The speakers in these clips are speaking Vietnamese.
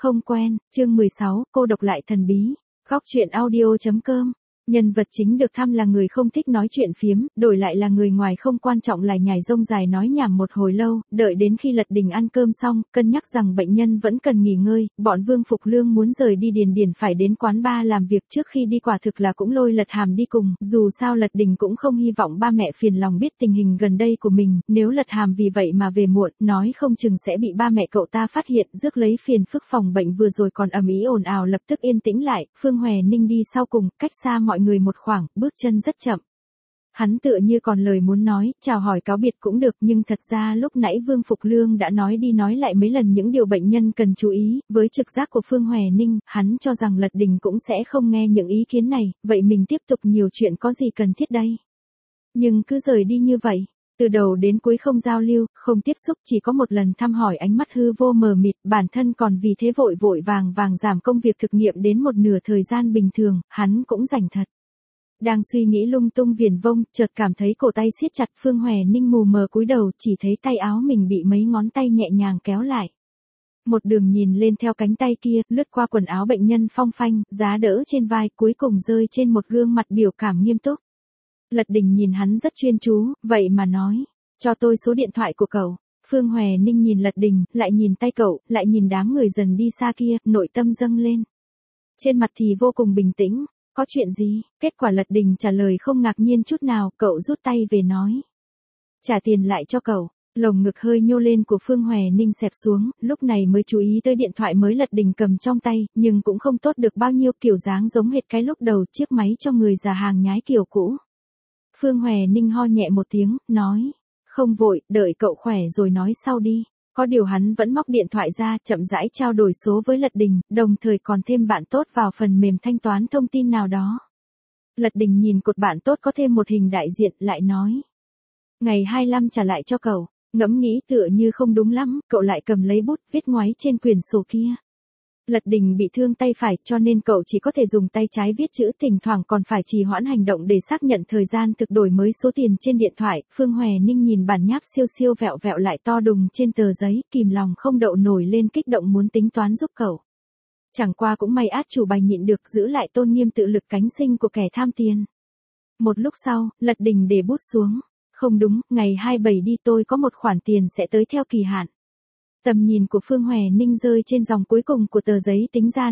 Không quen, chương 16, cô độc lại thần bí. Góc truyện audio.com. Nhân vật chính được thăm là người không thích nói chuyện phiếm, đổi lại là người ngoài không quan trọng lại nhảy rông dài nói nhảm một hồi lâu, đợi đến khi Lật Đình ăn cơm xong, cân nhắc rằng bệnh nhân vẫn cần nghỉ ngơi, bọn Vương Phục Lương muốn rời đi Điền Điền phải đến quán bar làm việc trước khi đi, quả thực là cũng lôi Lật Hàm đi cùng, dù sao Lật Đình cũng không hy vọng ba mẹ phiền lòng biết tình hình gần đây của mình, nếu Lật Hàm vì vậy mà về muộn, nói không chừng sẽ bị ba mẹ cậu ta phát hiện, rước lấy phiền phức. Phòng bệnh vừa rồi còn ầm ĩ ồn ào lập tức yên tĩnh lại, Phương Hòe Ninh đi sau cùng, cách xa mọi người một khoảng, bước chân rất chậm. Hắn tựa như còn lời muốn nói, chào hỏi cáo biệt cũng được, nhưng thật ra lúc nãy Vương Phục Lương đã nói đi nói lại mấy lần những điều bệnh nhân cần chú ý, với trực giác của Phương Hòe Ninh, hắn cho rằng Lật Đình cũng sẽ không nghe những ý kiến này, vậy mình tiếp tục nhiều chuyện có gì cần thiết đây. Nhưng cứ rời đi như vậy, từ đầu đến cuối không giao lưu, không tiếp xúc, chỉ có một lần thăm hỏi, ánh mắt hư vô mờ mịt, bản thân còn vì thế vội vội vàng vàng giảm công việc thực nghiệm đến một nửa thời gian bình thường, hắn cũng rảnh thật. Đang suy nghĩ lung tung viển vông, chợt cảm thấy cổ tay siết chặt, Phương Hòe Ninh mù mờ cúi đầu, chỉ thấy tay áo mình bị mấy ngón tay nhẹ nhàng kéo lại. Một đường nhìn lên theo cánh tay kia, lướt qua quần áo bệnh nhân phong phanh, giá đỡ trên vai, cuối cùng rơi trên một gương mặt biểu cảm nghiêm túc. Lật Đình nhìn hắn rất chuyên chú, vậy mà nói, cho tôi số điện thoại của cậu. Phương Hòe Ninh nhìn Lật Đình, lại nhìn tay cậu, lại nhìn đám người dần đi xa kia, nội tâm dâng lên. Trên mặt thì vô cùng bình tĩnh. Có chuyện gì? Kết quả Lật Đình trả lời không ngạc nhiên chút nào, cậu rút tay về nói. Trả tiền lại cho cậu. Lồng ngực hơi nhô lên của Phương Hòe Ninh xẹp xuống, lúc này mới chú ý tới điện thoại mới Lật Đình cầm trong tay, nhưng cũng không tốt được bao nhiêu, kiểu dáng giống hệt cái lúc đầu, chiếc máy cho người già hàng nhái kiểu cũ. Phương Hòe Ninh ho nhẹ một tiếng, nói. Không vội, đợi cậu khỏe rồi nói sau đi. Có điều hắn vẫn móc điện thoại ra, chậm rãi trao đổi số với Lật Đình, đồng thời còn thêm bạn tốt vào phần mềm thanh toán thông tin nào đó. Lật Đình nhìn cột bạn tốt có thêm một hình đại diện, lại nói. Ngày 25 trả lại cho cậu, ngẫm nghĩ tựa như không đúng lắm, cậu lại cầm lấy bút, viết ngoáy trên quyển sổ kia. Lật Đình bị thương tay phải cho nên cậu chỉ có thể dùng tay trái viết chữ, thỉnh thoảng còn phải trì hoãn hành động để xác nhận thời gian thực đổi mới số tiền trên điện thoại. Phương Hòe Ninh nhìn bản nháp siêu siêu vẹo vẹo lại to đùng trên tờ giấy, kìm lòng không đậu nổi lên kích động muốn tính toán giúp cậu. Chẳng qua cũng may át chủ bài nhịn được, giữ lại tôn nghiêm tự lực cánh sinh của kẻ tham tiền. Một lúc sau, Lật Đình để bút xuống. Không đúng, ngày 27 đi, tôi có một khoản tiền sẽ tới theo kỳ hạn. Tầm nhìn của Phương Hòe Ninh rơi trên dòng cuối cùng của tờ giấy, tính ra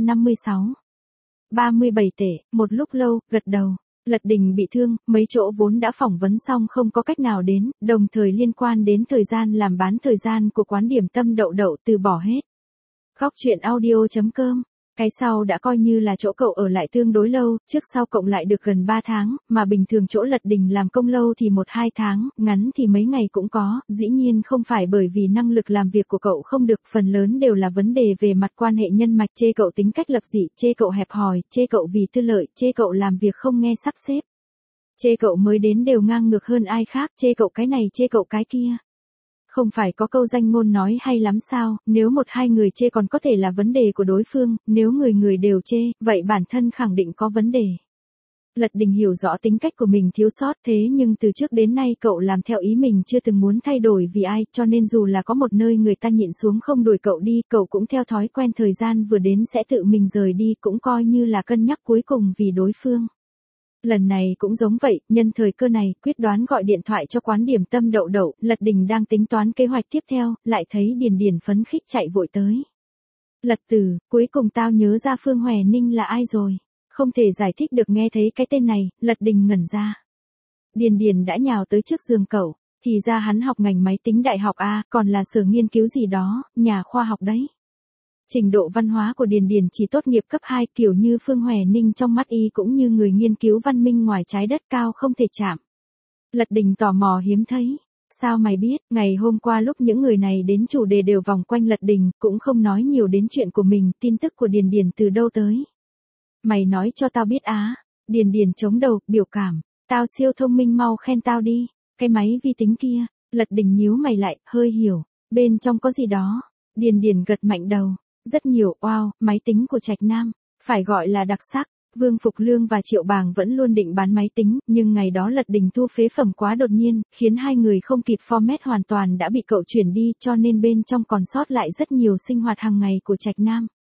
37 tệ, một lúc lâu, gật đầu. Lật Đình bị thương, mấy chỗ vốn đã phỏng vấn xong không có cách nào đến, đồng thời liên quan đến thời gian làm bán thời gian của quán điểm tâm đậu đậu, từ bỏ hết. Góc truyện audio.com. Cái sau đã coi như là chỗ cậu ở lại tương đối lâu, trước sau cộng lại được gần 3 tháng, mà bình thường chỗ Lật Đình làm công lâu thì 1-2 tháng, ngắn thì mấy ngày cũng có, dĩ nhiên không phải bởi vì năng lực làm việc của cậu không được, phần lớn đều là vấn đề về mặt quan hệ nhân mạch, chê cậu tính cách lập dị, chê cậu hẹp hòi, chê cậu vì tư lợi, chê cậu làm việc không nghe sắp xếp. Chê cậu mới đến đều ngang ngược hơn ai khác, chê cậu cái này chê cậu cái kia. Không phải có câu danh ngôn nói hay lắm sao, nếu 1-2 người chê còn có thể là vấn đề của đối phương, nếu người người đều chê, vậy bản thân khẳng định có vấn đề. Lật Đình hiểu rõ tính cách của mình thiếu sót, thế nhưng từ trước đến nay cậu làm theo ý mình, chưa từng muốn thay đổi vì ai, cho nên dù là có một nơi người ta nhịn xuống không đuổi cậu đi, cậu cũng theo thói quen thời gian vừa đến sẽ tự mình rời đi, cũng coi như là cân nhắc cuối cùng vì đối phương. Lần này cũng giống vậy, nhân thời cơ này, quyết đoán gọi điện thoại cho quán điểm tâm đậu đậu, Lật Đình đang tính toán kế hoạch tiếp theo, lại thấy Điền Điền phấn khích chạy vội tới. Lật Tử, cuối cùng tao nhớ ra Phương Hòe Ninh là ai rồi. Không thể giải thích được nghe thấy cái tên này, Lật Đình ngẩn ra. Điền Điền đã nhào tới trước giường cậu, thì ra hắn học ngành máy tính đại học A, còn là sở nghiên cứu gì đó, nhà khoa học đấy. Trình độ văn hóa của Điền Điền chỉ tốt nghiệp cấp 2, kiểu như Phương Hòe Ninh trong mắt y cũng như người nghiên cứu văn minh ngoài trái đất, cao không thể chạm. Lật Đình tò mò hiếm thấy. Sao mày biết? Ngày hôm qua lúc những người này đến chủ đề đều vòng quanh Lật Đình, cũng không nói nhiều đến chuyện của mình, tin tức của Điền Điền từ đâu tới. Mày nói cho tao biết á. Điền Điền chống đầu, biểu cảm. Tao siêu thông minh, mau khen tao đi. Cái máy vi tính kia. Lật Đình nhíu mày lại, hơi hiểu. Bên trong có gì đó. Điền Điền gật mạnh đầu. Rất nhiều, wow, máy tính của Trạch Nam, phải gọi là đặc sắc. Vương Phục Lương và Triệu Bàng vẫn luôn định bán máy tính, nhưng ngày đó Lật Đình thu phế phẩm quá đột nhiên, khiến hai người không kịp format hoàn toàn đã bị cậu chuyển đi, cho nên bên trong còn sót lại rất nhiều sinh hoạt hàng ngày của Trạch Nam.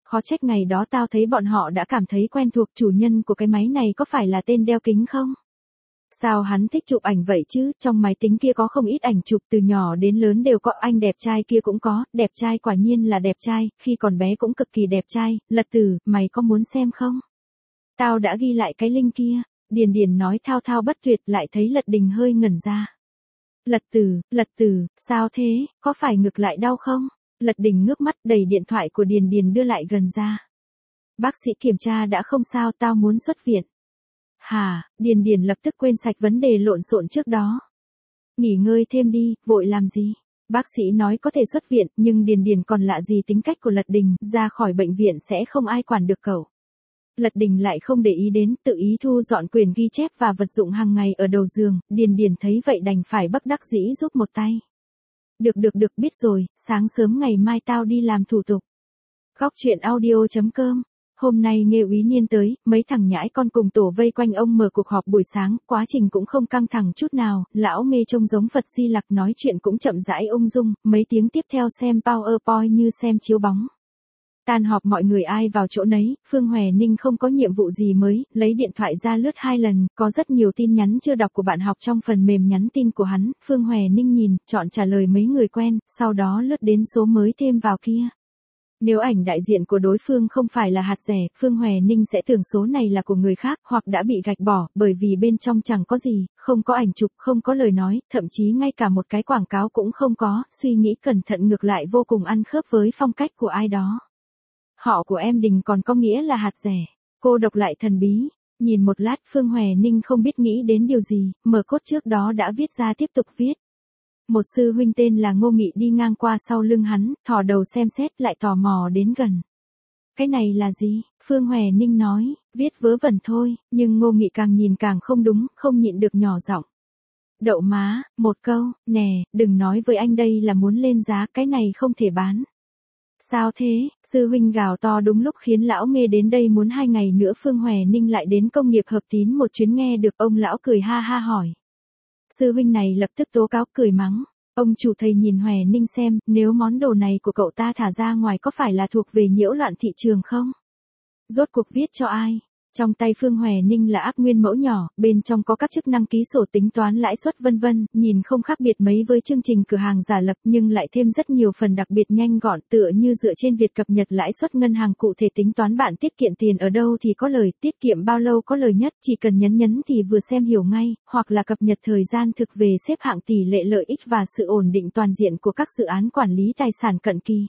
Khó trách ngày đó tao thấy bọn họ đã cảm thấy quen thuộc, chủ nhân của cái máy này có phải là tên đeo kính không? Sao hắn thích chụp ảnh vậy chứ, trong máy tính kia có không ít ảnh chụp, từ nhỏ đến lớn đều có, anh đẹp trai kia cũng có, đẹp trai quả nhiên là đẹp trai, khi còn bé cũng cực kỳ đẹp trai. Lật Tử, mày có muốn xem không? Tao đã ghi lại cái link kia. Điền Điền nói thao thao bất tuyệt, lại thấy Lật Đình hơi ngẩn ra. Lật Tử, sao thế, có phải ngực lại đau không? Lật Đình ngước mắt đẩy điện thoại của Điền Điền đưa lại gần ra. Bác sĩ kiểm tra đã không sao, tao muốn xuất viện. Hả, Điền Điền lập tức quên sạch vấn đề lộn xộn trước đó. Nghỉ ngơi thêm đi, vội làm gì? Bác sĩ nói có thể xuất viện, nhưng Điền Điền còn lạ gì tính cách của Lật Đình, ra khỏi bệnh viện sẽ không ai quản được cậu. Lật Đình lại không để ý đến, tự ý thu dọn quyền ghi chép và vật dụng hàng ngày ở đầu giường, Điền Điền thấy vậy đành phải bất đắc dĩ giúp một tay. Được, biết rồi, sáng sớm ngày mai tao đi làm thủ tục. Góc truyện audio.com. Hôm nay Nghê Úy Niên tới, mấy thằng nhãi con cùng tổ vây quanh ông mở cuộc họp buổi sáng, quá trình cũng không căng thẳng chút nào, lão Nghê trông giống Phật Di Lặc, nói chuyện cũng chậm rãi ung dung, mấy tiếng tiếp theo xem PowerPoint như xem chiếu bóng. Tan họp mọi người ai vào chỗ nấy, Phương Hòe Ninh không có nhiệm vụ gì mới, lấy điện thoại ra lướt 2 lần, có rất nhiều tin nhắn chưa đọc của bạn học trong phần mềm nhắn tin của hắn, Phương Hòe Ninh nhìn, chọn trả lời mấy người quen, sau đó lướt đến số mới thêm vào kia. Nếu ảnh đại diện của đối phương không phải là hạt rẻ, Phương Hòe Ninh sẽ tưởng số này là của người khác, hoặc đã bị gạch bỏ, bởi vì bên trong chẳng có gì, không có ảnh chụp, không có lời nói, thậm chí ngay cả một cái quảng cáo cũng không có, suy nghĩ cẩn thận ngược lại vô cùng ăn khớp với phong cách của ai đó. Họ của em Đình còn có nghĩa là hạt rẻ. Cô độc lại thần bí. Nhìn một lát Phương Hòe Ninh không biết nghĩ đến điều gì, mở cốt trước đó đã viết ra tiếp tục viết. Một sư huynh tên là Ngô Nghị đi ngang qua sau lưng hắn, thò đầu xem xét lại tò mò đến gần. Cái này là gì? Phương Hòe Ninh nói, viết vớ vẩn thôi, nhưng Ngô Nghị càng nhìn càng không đúng, không nhịn được nhỏ giọng. Đậu má, một câu, nè, đừng nói với anh đây là muốn lên giá, cái này không thể bán. Sao thế? Sư huynh gào to đúng lúc khiến lão Nghê đến đây muốn 2 ngày nữa Phương Hòe Ninh lại đến công nghiệp Hợp Tín một chuyến, nghe được ông lão cười ha ha hỏi. Sư huynh này lập tức tố cáo cười mắng. Ông chủ thầy nhìn Hòe Ninh xem, nếu món đồ này của cậu ta thả ra ngoài có phải là thuộc về nhiễu loạn thị trường không? Rốt cuộc viết cho ai? Trong tay Phương Hòe Ninh là ác nguyên mẫu nhỏ, bên trong có các chức năng ký sổ tính toán lãi suất vân vân, nhìn không khác biệt mấy với chương trình cửa hàng giả lập nhưng lại thêm rất nhiều phần đặc biệt nhanh gọn, tựa như dựa trên việc cập nhật lãi suất ngân hàng cụ thể, tính toán bạn tiết kiệm tiền ở đâu thì có lời, tiết kiệm bao lâu có lời nhất, chỉ cần nhấn thì vừa xem hiểu ngay, hoặc là cập nhật thời gian thực về xếp hạng tỷ lệ lợi ích và sự ổn định toàn diện của các dự án quản lý tài sản cận kỳ.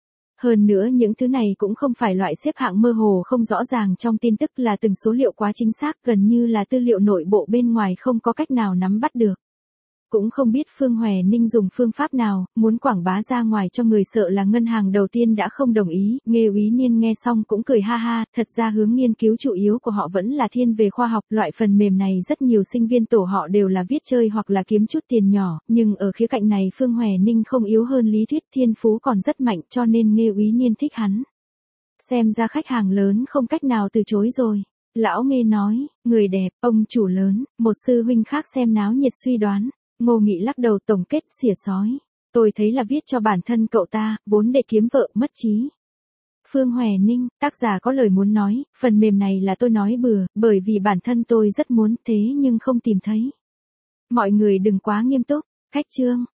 Hơn nữa những thứ này cũng không phải loại xếp hạng mơ hồ không rõ ràng trong tin tức, là từng số liệu quá chính xác, gần như là tư liệu nội bộ bên ngoài không có cách nào nắm bắt được. Cũng không biết Phương Hòe Ninh dùng phương pháp nào, muốn quảng bá ra ngoài cho người, sợ là ngân hàng đầu tiên đã không đồng ý. Nghê Úy Niên nghe xong cũng cười ha ha, thật ra hướng nghiên cứu chủ yếu của họ vẫn là thiên về khoa học, loại phần mềm này rất nhiều sinh viên tổ họ đều là viết chơi hoặc là kiếm chút tiền nhỏ, nhưng ở khía cạnh này Phương Hòe Ninh không yếu hơn lý thuyết, thiên phú còn rất mạnh, cho nên Nghê Úy Niên thích hắn. Xem ra khách hàng lớn không cách nào từ chối rồi. Lão Nghê nói, người đẹp, ông chủ lớn, một sư huynh khác xem náo nhiệt suy đoán. Ngô Nghị lắc đầu tổng kết, xỉa sói. Tôi thấy là viết cho bản thân cậu ta, vốn để kiếm vợ, mất trí. Phương Hòe Ninh, tác giả có lời muốn nói, phần mềm này là tôi nói bừa, bởi vì bản thân tôi rất muốn thế nhưng không tìm thấy. Mọi người đừng quá nghiêm túc. Khách chương.